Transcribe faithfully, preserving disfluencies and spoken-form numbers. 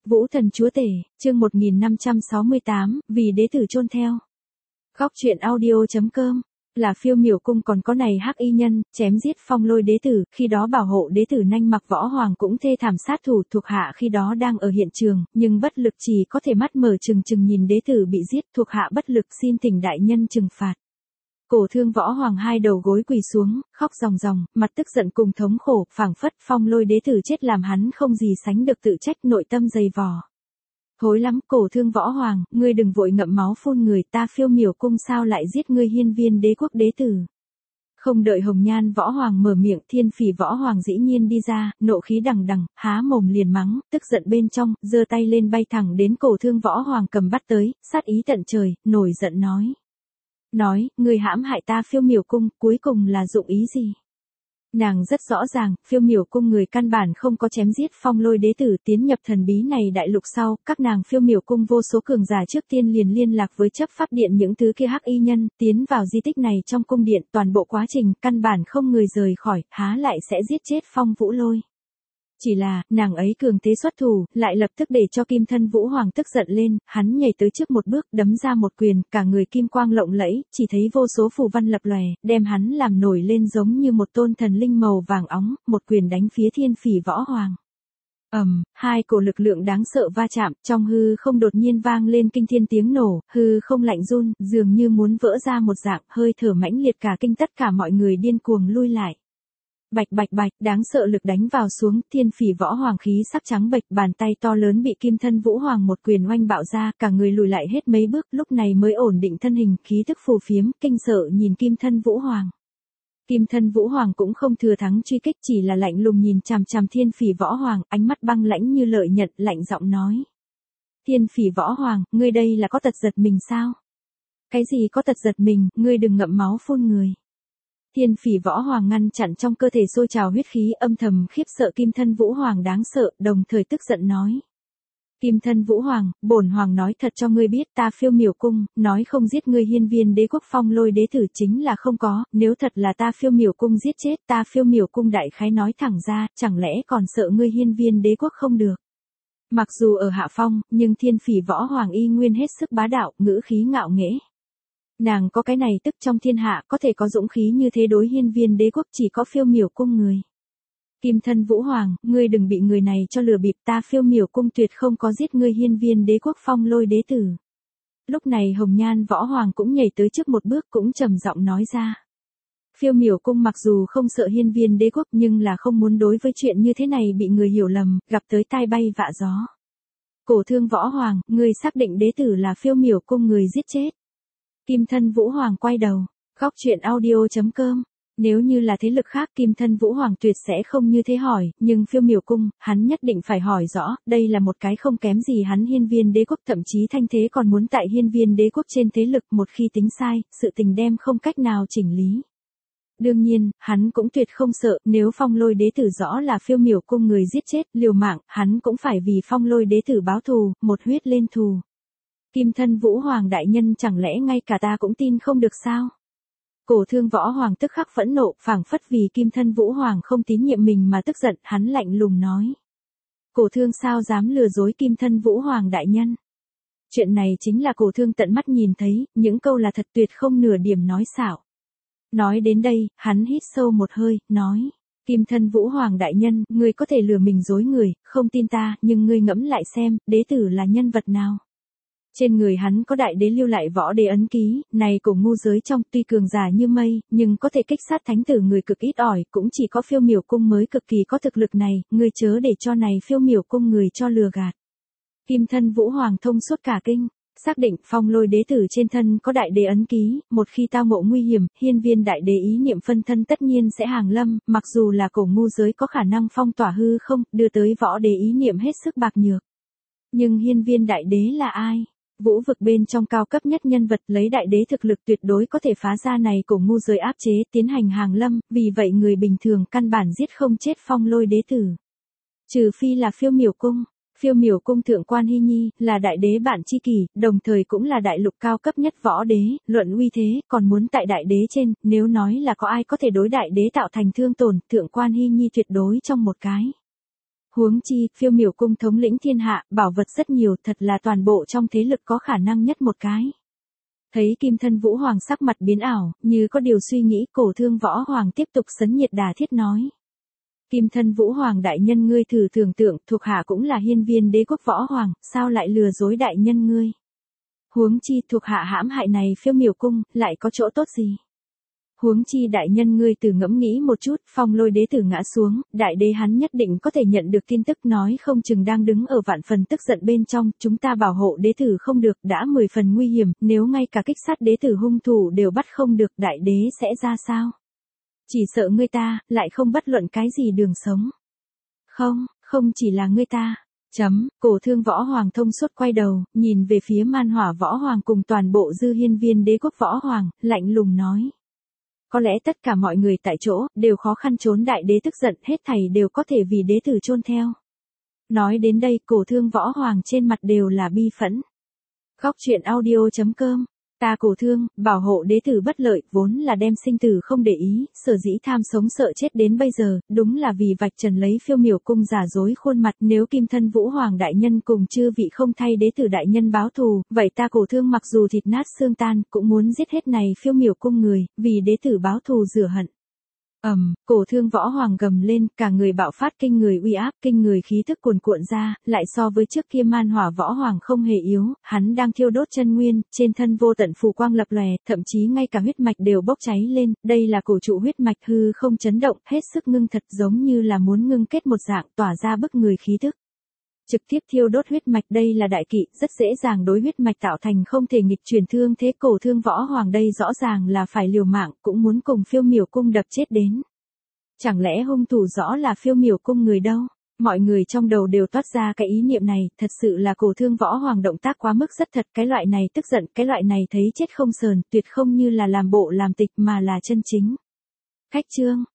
Vũ thần chúa tể, chương một nghìn năm trăm sáu mươi tám, vì đế tử chôn theo. Góc truyện audio.com, là Phiêu Miểu cung còn có này hắc y nhân, chém giết Phong Lôi đế tử, khi đó bảo hộ đế tử Nanh Mặc Võ Hoàng cũng thê thảm sát thủ thuộc hạ khi đó đang ở hiện trường, nhưng bất lực chỉ có thể mắt mở trừng trừng nhìn đế tử bị giết, thuộc hạ bất lực xin thỉnh đại nhân trừng phạt. Cổ Thương Võ Hoàng hai đầu gối quỳ xuống, khóc ròng ròng, mặt tức giận cùng thống khổ, phảng phất Phong Lôi đế tử chết làm hắn không gì sánh được tự trách, nội tâm dày vò. Hối lắm, Cổ Thương Võ Hoàng, ngươi đừng vội ngậm máu phun người, ta Phiêu Miểu cung sao lại giết ngươi hiên viên đế quốc đế tử. Không đợi Hồng Nhan Võ Hoàng mở miệng, Thiên Phỉ Võ Hoàng dĩ nhiên đi ra, nộ khí đằng đằng, há mồm liền mắng, tức giận bên trong, giơ tay lên bay thẳng đến Cổ Thương Võ Hoàng cầm bắt tới, sát ý tận trời, nổi giận nói. Nói, ngươi hãm hại ta Phiêu Miểu cung, cuối cùng là dụng ý gì? Nàng rất rõ ràng, Phiêu Miểu cung người căn bản không có chém giết Phong Lôi đế tử, tiến nhập thần bí này đại lục sau, các nàng Phiêu Miểu cung vô số cường giả trước tiên liền liên lạc với chấp pháp điện những thứ kia hắc y nhân, tiến vào di tích này trong cung điện, toàn bộ quá trình căn bản không người rời khỏi, há lại sẽ giết chết Phong Vũ Lôi. Chỉ là, nàng ấy cường thế xuất thủ, lại lập tức để cho Kim Thân Vũ Hoàng tức giận lên, hắn nhảy tới trước một bước, đấm ra một quyền, cả người kim quang lộng lẫy, chỉ thấy vô số phù văn lập lòe, đem hắn làm nổi lên giống như một tôn thần linh màu vàng óng, một quyền đánh phía Thiên Phỉ Võ Hoàng. Ầm, um, hai cổ lực lượng đáng sợ va chạm, trong hư không đột nhiên vang lên kinh thiên tiếng nổ, hư không lạnh run, dường như muốn vỡ ra một dạng, hơi thở mãnh liệt cả kinh tất cả mọi người điên cuồng lui lại. Bạch bạch bạch, đáng sợ lực đánh vào xuống, Thiên Phỉ Võ Hoàng khí sắc trắng bệch, bàn tay to lớn bị Kim Thân Vũ Hoàng một quyền oanh bạo ra, cả người lùi lại hết mấy bước, lúc này mới ổn định thân hình, khí tức phù phiếm, kinh sợ nhìn Kim Thân Vũ Hoàng. Kim Thân Vũ Hoàng cũng không thừa thắng truy kích, chỉ là lạnh lùng nhìn chằm chằm Thiên Phỉ Võ Hoàng, ánh mắt băng lãnh như lợi nhật, lạnh giọng nói. Thiên Phỉ Võ Hoàng, ngươi đây là có tật giật mình sao? Cái gì có tật giật mình, ngươi đừng ngậm máu phun người. Thiên Phỉ Võ Hoàng ngăn chặn trong cơ thể sôi trào huyết khí, âm thầm khiếp sợ Kim Thân Vũ Hoàng đáng sợ, đồng thời tức giận nói. Kim Thân Vũ Hoàng, bổn hoàng nói thật cho ngươi biết, ta Phiêu Miểu cung, nói không giết ngươi hiên viên đế quốc Phong Lôi đế tử chính là không có, nếu thật là ta Phiêu Miểu cung giết chết, ta Phiêu Miểu cung đại khái nói thẳng ra, chẳng lẽ còn sợ ngươi hiên viên đế quốc không được. Mặc dù ở hạ phong, nhưng Thiên Phỉ Võ Hoàng y nguyên hết sức bá đạo, ngữ khí ngạo nghễ. Nàng có cái này tức trong thiên hạ, có thể có dũng khí như thế đối hiên viên đế quốc, chỉ có Phiêu Miểu cung người. Kim Thân Vũ Hoàng, ngươi đừng bị người này cho lừa bịp, ta Phiêu Miểu cung tuyệt không có giết ngươi hiên viên đế quốc Phong Lôi đế tử. Lúc này Hồng Nhan Võ Hoàng cũng nhảy tới trước một bước, cũng trầm giọng nói ra. Phiêu Miểu cung mặc dù không sợ hiên viên đế quốc, nhưng là không muốn đối với chuyện như thế này bị người hiểu lầm, gặp tới tai bay vạ gió. Cổ Thương Võ Hoàng, ngươi xác định đế tử là Phiêu Miểu cung người giết chết. Kim Thân Vũ Hoàng quay đầu, góc truyện audio.com, nếu như là thế lực khác Kim Thân Vũ Hoàng tuyệt sẽ không như thế hỏi, nhưng Phiêu Miểu cung, hắn nhất định phải hỏi rõ, đây là một cái không kém gì hắn hiên viên đế quốc, thậm chí thanh thế còn muốn tại hiên viên đế quốc trên thế lực, một khi tính sai, sự tình đem không cách nào chỉnh lý. Đương nhiên, hắn cũng tuyệt không sợ, nếu Phong Lôi đế tử rõ là Phiêu Miểu cung người giết chết, liều mạng, hắn cũng phải vì Phong Lôi đế tử báo thù, một huyết lên thù. Kim Thân Vũ Hoàng đại nhân chẳng lẽ ngay cả ta cũng tin không được sao? Cổ Thương Võ Hoàng tức khắc phẫn nộ, phảng phất vì Kim Thân Vũ Hoàng không tín nhiệm mình mà tức giận, hắn lạnh lùng nói. Cổ Thương sao dám lừa dối Kim Thân Vũ Hoàng đại nhân? Chuyện này chính là Cổ Thương tận mắt nhìn thấy, những câu là thật tuyệt không nửa điểm nói xạo. Nói đến đây, hắn hít sâu một hơi, nói. Kim Thân Vũ Hoàng đại nhân, ngươi có thể lừa mình dối người, không tin ta, nhưng ngươi ngẫm lại xem, đế tử là nhân vật nào? Trên người hắn có đại đế lưu lại võ đế ấn ký, này cổ ngu giới trong tuy cường giả như mây, nhưng có thể kích sát thánh tử người cực ít ỏi, cũng chỉ có Phiêu Miểu cung mới cực kỳ có thực lực này, ngươi chớ để cho này Phiêu Miểu cung người cho lừa gạt. Kim Thân Vũ Hoàng thông suốt cả kinh, xác định Phong Lôi đế tử trên thân có đại đế ấn ký, một khi tao ngộ nguy hiểm, hiên viên đại đế ý niệm phân thân tất nhiên sẽ hàng lâm, mặc dù là cổ ngu giới có khả năng phong tỏa hư không, đưa tới võ đế ý niệm hết sức bạc nhược. Nhưng hiên viên đại đế là ai? Vũ vực bên trong cao cấp nhất nhân vật, lấy đại đế thực lực tuyệt đối có thể phá ra này cổ ngu giới áp chế, tiến hành hàng lâm, vì vậy người bình thường căn bản giết không chết Phong Lôi đế tử. Trừ phi là Phiêu Miểu cung. Phiêu Miểu cung thượng quan Hy Nhi, là đại đế bạn tri kỷ, đồng thời cũng là đại lục cao cấp nhất võ đế, luận uy thế, còn muốn tại đại đế trên, nếu nói là có ai có thể đối đại đế tạo thành thương tổn, thượng quan Hy Nhi tuyệt đối trong một cái. Huống chi, phiêu miểu cung thống lĩnh thiên hạ, bảo vật rất nhiều, thật là toàn bộ trong thế lực có khả năng nhất một cái. Thấy Kim Thân Vũ Hoàng sắc mặt biến ảo, như có điều suy nghĩ, Cổ Thương Võ Hoàng tiếp tục sấn nhiệt đà thiết nói. Kim Thân Vũ Hoàng đại nhân ngươi thử tưởng tượng, thuộc hạ cũng là hiên viên đế quốc võ hoàng, sao lại lừa dối đại nhân ngươi? Huống chi thuộc hạ hãm hại này phiêu miểu cung, lại có chỗ tốt gì? Huống chi đại nhân ngươi từ ngẫm nghĩ một chút, Phong Lôi đế tử ngã xuống, đại đế hắn nhất định có thể nhận được tin tức, nói không chừng đang đứng ở vạn phần tức giận bên trong, chúng ta bảo hộ đế tử không được, đã mười phần nguy hiểm, nếu ngay cả kích sát đế tử hung thủ đều bắt không được, đại đế sẽ ra sao? Chỉ sợ ngươi ta, lại không bất luận cái gì đường sống. Không, không chỉ là ngươi ta. Chấm, Cổ Thương Võ Hoàng thông suốt quay đầu, nhìn về phía Man Hỏa Võ Hoàng cùng toàn bộ dư hiên viên đế quốc võ hoàng, lạnh lùng nói. Có lẽ tất cả mọi người tại chỗ, đều khó khăn trốn đại đế tức giận, hết thảy đều có thể vì đế tử chôn theo. Nói đến đây, Cổ Thương Võ Hoàng trên mặt đều là bi phẫn. Góc truyện audio chấm com. Ta Cổ Thương, bảo hộ đế tử bất lợi, vốn là đem sinh tử không để ý, sở dĩ tham sống sợ chết đến bây giờ, đúng là vì vạch trần lấy phiêu miểu cung giả dối khuôn mặt, nếu Kim Thân Vũ Hoàng đại nhân cùng chư vị không thay đế tử đại nhân báo thù, vậy ta Cổ Thương mặc dù thịt nát xương tan, cũng muốn giết hết này phiêu miểu cung người, vì đế tử báo thù rửa hận. Ầm, um, Cổ Thương Võ Hoàng gầm lên, cả người bạo phát kinh người uy áp, kinh người khí thức cuồn cuộn ra, lại so với trước kia Man Hỏa Võ Hoàng không hề yếu, hắn đang thiêu đốt chân nguyên, trên thân vô tận phù quang lập lòe, thậm chí ngay cả huyết mạch đều bốc cháy lên, đây là cổ trụ huyết mạch hư không chấn động, hết sức ngưng thật giống như là muốn ngưng kết một dạng, tỏa ra bức người khí thức. Trực tiếp thiêu đốt huyết mạch, đây là đại kỵ, rất dễ dàng đối huyết mạch tạo thành không thể nghịch chuyển thương thế. Cổ Thương Võ Hoàng đây rõ ràng là phải liều mạng, cũng muốn cùng phiêu miểu cung đập chết đến. Chẳng lẽ hung thủ rõ là phiêu miểu cung người đâu? Mọi người trong đầu đều toát ra cái ý niệm này, thật sự là Cổ Thương Võ Hoàng động tác quá mức rất thật, cái loại này tức giận, cái loại này thấy chết không sờn, tuyệt không như là làm bộ làm tịch mà là chân chính. Khách trương.